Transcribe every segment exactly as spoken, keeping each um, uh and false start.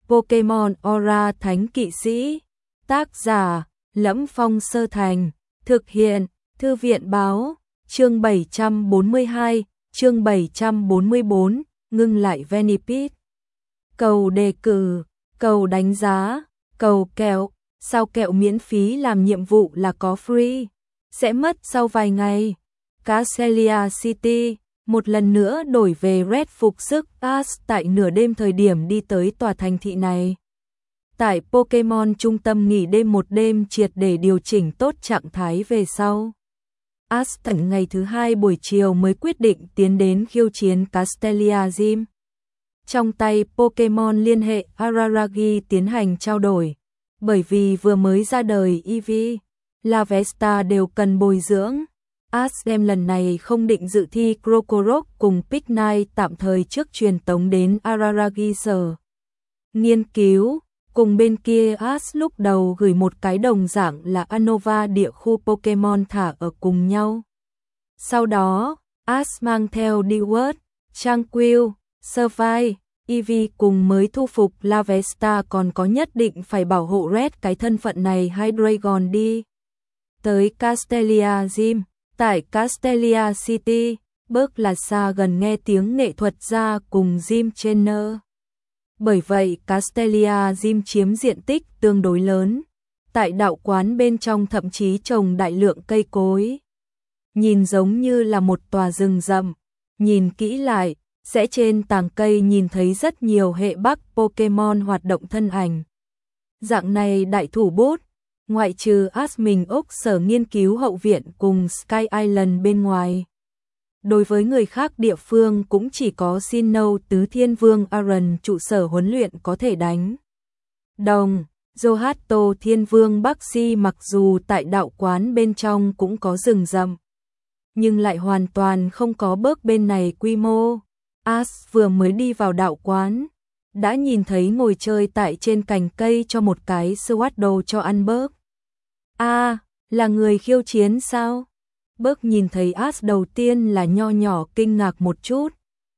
Pokemon Aura Thánh Kỵ Sĩ. Tác giả: Lẫm Phong Sơ Thành. Thực hiện: Thư viện báo. Chương bảy trăm bốn mươi hai, chương bảy trăm bốn mươi bốn, ngưng lại Venipede. Cầu đề cử, cầu đánh giá, cầu kẹo, sao kẹo miễn phí làm nhiệm vụ là có free, sẽ mất sau vài ngày. Castelia City, một lần nữa đổi về Red phục sức Ash tại nửa đêm thời điểm đi tới tòa thành thị này. Tại Pokemon trung tâm nghỉ đêm một đêm triệt để điều chỉnh tốt trạng thái về sau. Ash tận ngày thứ hai buổi chiều mới quyết định tiến đến khiêu chiến Castelia Gym. Trong tay Pokemon liên hệ Araragi tiến hành trao đổi, bởi vì vừa mới ra đời Eevee, Lavesta đều cần bồi dưỡng. Ash đem lần này không định dự thi Krokorok cùng Picnic tạm thời trước truyền tống đến Araragi sở nghiên cứu. Cùng bên kia Ash lúc đầu gửi một cái đồng dạng là Unova địa khu Pokemon thả ở cùng nhau. Sau đó, Ash mang theo Dewott, Tranquil, Survive, Eevee cùng mới thu phục Lavesta còn có nhất định phải bảo hộ Red cái thân phận này Hydreigon đi. Tới Castelia Gym, tại Castelia City, bước là xa gần nghe tiếng nghệ thuật gia cùng Gym Trainer. Bởi vậy Castelia Gym chiếm diện tích tương đối lớn, tại đạo quán bên trong thậm chí trồng đại lượng cây cối. Nhìn giống như là một tòa rừng rậm, nhìn kỹ lại, sẽ trên tàng cây nhìn thấy rất nhiều hệ Bắc Pokemon hoạt động thân ảnh. Dạng này đại thủ bút, ngoại trừ Ash mình ốc sở nghiên cứu hậu viện cùng Sky Island bên ngoài. Đối với người khác địa phương cũng chỉ có Sinnoh Tứ Thiên Vương Aaron trụ sở huấn luyện có thể đánh đồng. Johto Thiên Vương Baxi mặc dù tại đạo quán bên trong cũng có rừng rậm, nhưng lại hoàn toàn không có bước bên này quy mô. Ash vừa mới đi vào đạo quán, đã nhìn thấy ngồi chơi tại trên cành cây cho một cái Swatdo cho ăn bớt. A, à, là người khiêu chiến sao? Bớt nhìn thấy Ash đầu tiên là nho nhỏ kinh ngạc một chút.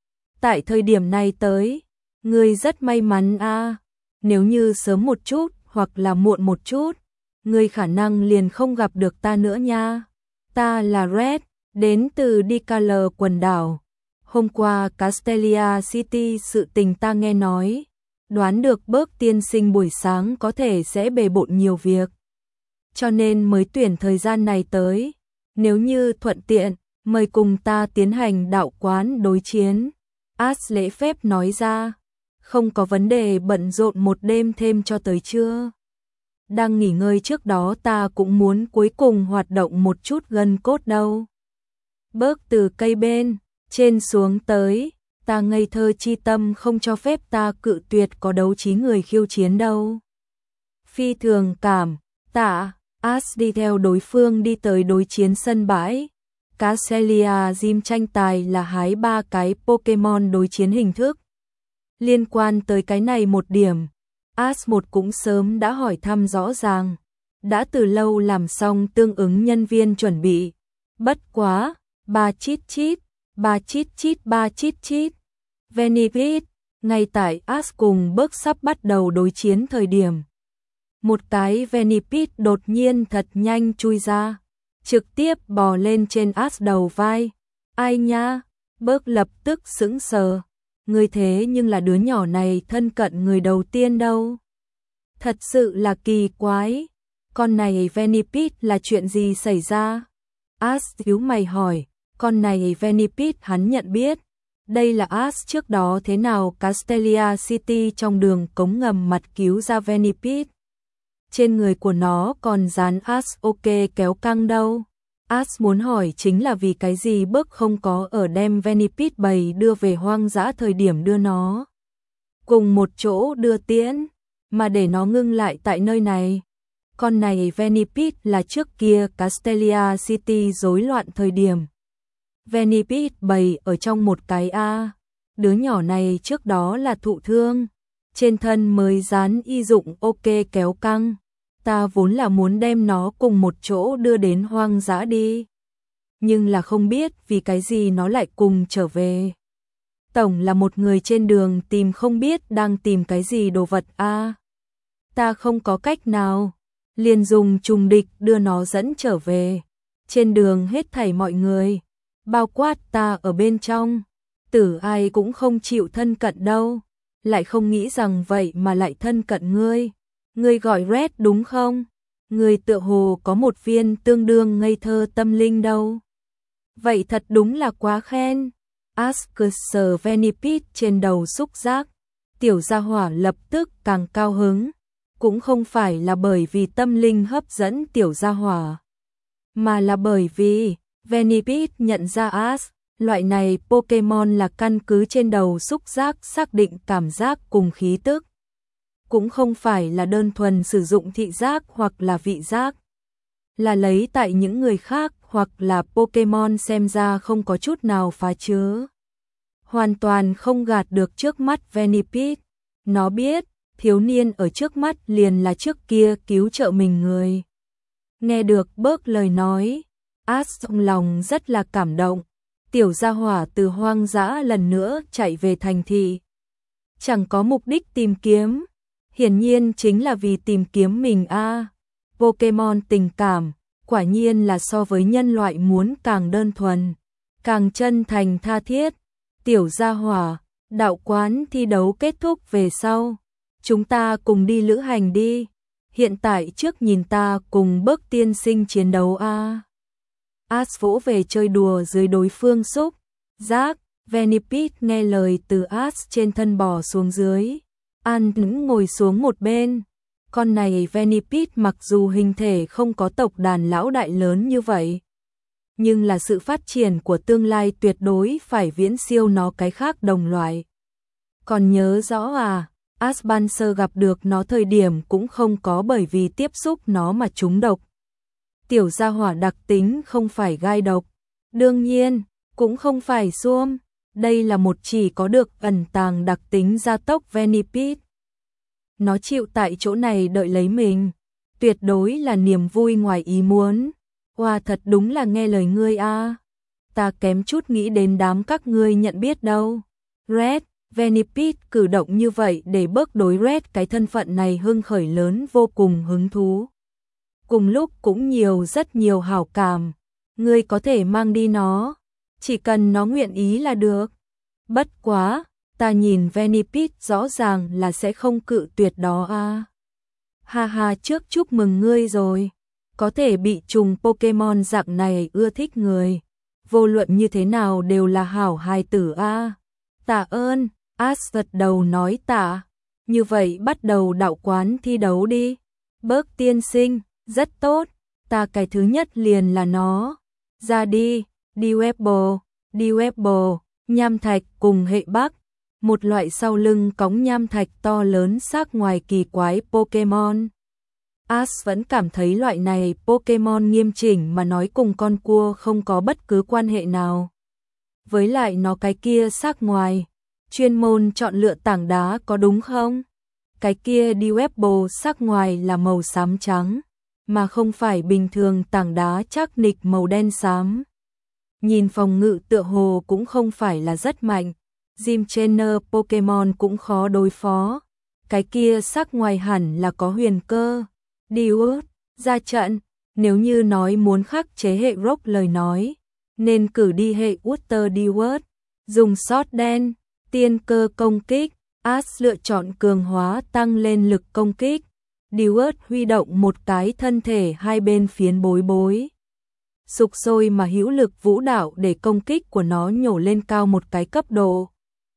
Tại thời điểm này tới, người rất may mắn a. À. Nếu như sớm một chút hoặc là muộn một chút, người khả năng liền không gặp được ta nữa nha. Ta là Red, đến từ Dicalor quần đảo. Hôm qua Castelia City sự tình ta nghe nói, đoán được Bớt tiên sinh buổi sáng có thể sẽ bề bộn nhiều việc, cho nên mới tuyển thời gian này tới. Nếu như thuận tiện, mời cùng ta tiến hành đạo quán đối chiến. Ash lễ phép nói ra, không có vấn đề, bận rộn một đêm thêm cho tới trưa. Đang nghỉ ngơi trước đó ta cũng muốn cuối cùng hoạt động một chút gân cốt đâu. Bớt từ cây bên trên xuống tới, ta ngây thơ chi tâm không cho phép ta cự tuyệt có đấu trí người khiêu chiến đâu. Phi thường cảm tạ. Ash đi theo đối phương đi tới đối chiến sân bãi. Castelia Gym tranh tài là hái ba cái Pokemon đối chiến hình thức. Liên quan tới cái này một điểm, Ash một cũng sớm đã hỏi thăm rõ ràng, đã từ lâu làm xong tương ứng nhân viên chuẩn bị. Bất quá, ba chít chít, ba chít chít ba chít chít. Venipede, ngay tại Ash cùng bước sắp bắt đầu đối chiến thời điểm, một cái Venipede đột nhiên thật nhanh chui ra, trực tiếp bò lên trên Ash đầu vai. Ai nha? Bớt lập tức sững sờ. Người thế nhưng là đứa nhỏ này thân cận người đầu tiên đâu. Thật sự là kỳ quái. Con này Venipede là chuyện gì xảy ra? Ash nhíu mày hỏi. Con này Venipede hắn nhận biết. Đây là Ash trước đó thế nào Castelia City trong đường cống ngầm mặt cứu ra Venipede. Trên người của nó còn dán Ash ok kéo căng đâu. Ash muốn hỏi chính là vì cái gì Bớt không có ở đem Venipede bầy đưa về hoang dã thời điểm đưa nó cùng một chỗ đưa tiễn, mà để nó ngưng lại tại nơi này. Con này Venipede là trước kia Castelia City rối loạn thời điểm. Venipede bầy ở trong một cái A. Đứa nhỏ này trước đó là thụ thương, trên thân mới dán y dụng ok kéo căng. Ta vốn là muốn đem nó cùng một chỗ đưa đến hoang dã đi, nhưng là không biết vì cái gì nó lại cùng trở về. tổng là một người trên đường tìm không biết đang tìm cái gì đồ vật a. À, ta không có cách nào, liền dùng trùng địch đưa nó dẫn trở về. Trên đường hết thảy mọi người, bao quát ta ở bên trong, tử ai cũng không chịu thân cận đâu, lại không nghĩ rằng vậy mà lại thân cận ngươi. Ngươi gọi Red đúng không? Ngươi tựa hồ có một viên tương đương ngây thơ tâm linh đâu. Vậy thật đúng là quá khen. Asker sờ Venipede trên đầu xúc giác, tiểu gia hỏa lập tức càng cao hứng, cũng không phải là bởi vì tâm linh hấp dẫn tiểu gia hỏa, mà là bởi vì Venipede nhận ra As, loại này Pokemon là căn cứ trên đầu xúc giác xác định cảm giác cùng khí tức, cũng không phải là đơn thuần sử dụng thị giác hoặc là vị giác, là lấy tại những người khác hoặc là Pokemon xem ra không có chút nào phá chứa. Hoàn toàn không gạt được trước mắt Venipede, nó biết, thiếu niên ở trước mắt liền là trước kia cứu trợ mình người. Nghe được bớt lời nói, As trong lòng rất là cảm động, tiểu gia hỏa từ hoang dã lần nữa chạy về thành thị. Chẳng có mục đích tìm kiếm, hiển nhiên chính là vì tìm kiếm mình a. À, Pokemon tình cảm, quả nhiên là so với nhân loại muốn càng đơn thuần, càng chân thành tha thiết. Tiểu gia hỏa, đạo quán thi đấu kết thúc về sau, chúng ta cùng đi lữ hành đi. Hiện tại trước nhìn ta cùng Bớt tiên sinh chiến đấu a. À. As vỗ về chơi đùa dưới đối phương xúc giác, Venipede nghe lời từ As trên thân bò xuống dưới, an tĩnh ngồi xuống một bên. Con này Venipede mặc dù hình thể không có tộc đàn lão đại lớn như vậy, nhưng là sự phát triển của tương lai tuyệt đối phải viễn siêu nó cái khác đồng loại. Còn nhớ rõ à, Asbanser gặp được nó thời điểm cũng không có bởi vì tiếp xúc nó mà trúng độc. Tiểu gia hỏa đặc tính không phải gai độc, đương nhiên, cũng không phải xuông. Đây là một chỉ có được ẩn tàng đặc tính gia tốc Venipede. Nó chịu tại chỗ này đợi lấy mình, tuyệt đối là niềm vui ngoài ý muốn. Wow, thật đúng là nghe lời ngươi a. À. Ta kém chút nghĩ đến đám các ngươi nhận biết đâu. Red, Venipede cử động như vậy để bớt đối Red cái thân phận này hưng khởi lớn vô cùng hứng thú. Cùng lúc cũng nhiều rất nhiều hảo cảm. Ngươi có thể mang đi nó, chỉ cần nó nguyện ý là được. Bất quá, ta nhìn Venipede rõ ràng là sẽ không cự tuyệt đó a. À. Ha ha, trước chúc mừng ngươi rồi. Có thể bị trùng Pokemon dạng này ưa thích người, vô luận như thế nào đều là hảo hài tử a. À. Tạ ơn, As gật đầu nói tạ. Như vậy bắt đầu đạo quán thi đấu đi. Bớt tiên sinh, rất tốt, ta cái thứ nhất liền là nó. Ra đi, Dewebbo, Dewebbo, nham thạch cùng hệ Bắc, một loại sau lưng cõng nham thạch to lớn xác ngoài kỳ quái Pokemon. As vẫn cảm thấy loại này Pokemon nghiêm chỉnh mà nói cùng con cua không có bất cứ quan hệ nào. Với lại nó cái kia xác ngoài, chuyên môn chọn lựa tảng đá có đúng không? Cái kia Dewebbo xác ngoài là màu xám trắng, mà không phải bình thường tảng đá chắc nịch màu đen xám. Nhìn phòng ngự tựa hồ cũng không phải là rất mạnh, Gym Trainer Pokemon cũng khó đối phó. Cái kia xác ngoài hẳn là có huyền cơ. Dewott, ra trận, nếu như nói muốn khắc chế hệ Rock lời nói, nên cử đi hệ Water Dewott, dùng sót đen, tiên cơ công kích, As lựa chọn cường hóa tăng lên lực công kích, Dewott huy động một cái thân thể hai bên phiến bối bối. Sục sôi mà hữu lực vũ đạo để công kích của nó nhổ lên cao một cái cấp độ.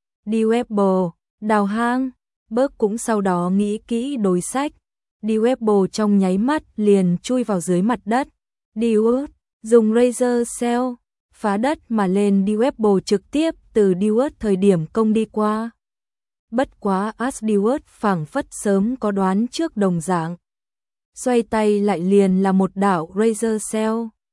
Dewebbo, đào hang, Bớt cũng sau đó nghĩ kỹ đối sách. Dewebbo trong nháy mắt liền chui vào dưới mặt đất. Dewott dùng Razor Cell phá đất mà lên. Dewebbo trực tiếp từ Dewott thời điểm công đi qua. Bất quá As Dewott phảng phất sớm có đoán trước đồng dạng, xoay tay lại liền là một đạo Razor Cell.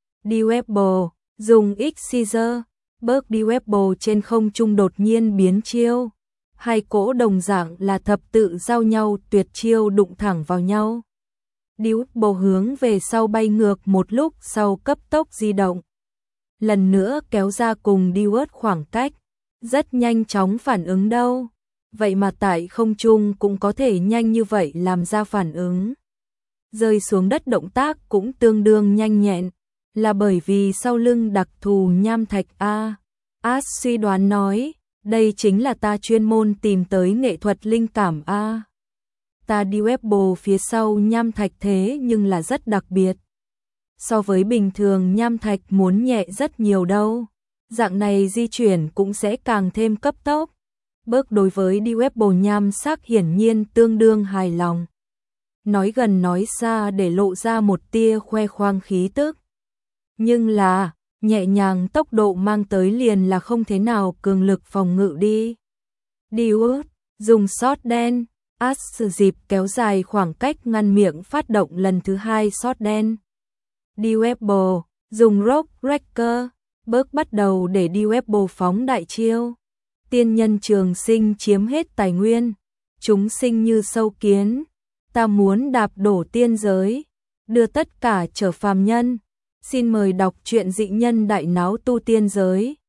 Dewebbo dùng X-Scissor, Bớt Dewebbo trên không trung đột nhiên biến chiêu. Hai cỗ đồng dạng là thập tự giao nhau tuyệt chiêu đụng thẳng vào nhau. Dewebbo hướng về sau bay ngược một lúc sau cấp tốc di động. Lần nữa kéo ra cùng Dewott khoảng cách. rất nhanh chóng phản ứng đâu. Vậy mà tại không trung cũng có thể nhanh như vậy làm ra phản ứng. Rơi xuống đất động tác cũng tương đương nhanh nhẹn, là bởi vì sau lưng đặc thù nham thạch a. As suy đoán nói, đây chính là ta chuyên môn tìm tới nghệ thuật linh cảm a. Ta đi Weibo phía sau nham thạch thế nhưng là rất đặc biệt. So với bình thường nham thạch muốn nhẹ rất nhiều đâu. Dạng này di chuyển cũng sẽ càng thêm cấp tốc. Bước đối với đi Weibo nham sắc hiển nhiên tương đương hài lòng. Nói gần nói xa để lộ ra một tia khoe khoang khí tức. Nhưng là, nhẹ nhàng tốc độ mang tới liền là không thế nào cường lực phòng ngự đi. Đi út, dùng shot đen, As sử dịp kéo dài khoảng cách ngăn miệng phát động lần thứ hai shot đen. Đi Weibo, dùng rock breaker, bước bắt đầu để đi Weibo phóng đại chiêu. Tiên nhân trường sinh chiếm hết tài nguyên, chúng sinh như sâu kiến. Ta muốn đạp đổ tiên giới, đưa tất cả trở phàm nhân. Xin mời đọc truyện dị nhân đại náo tu tiên giới.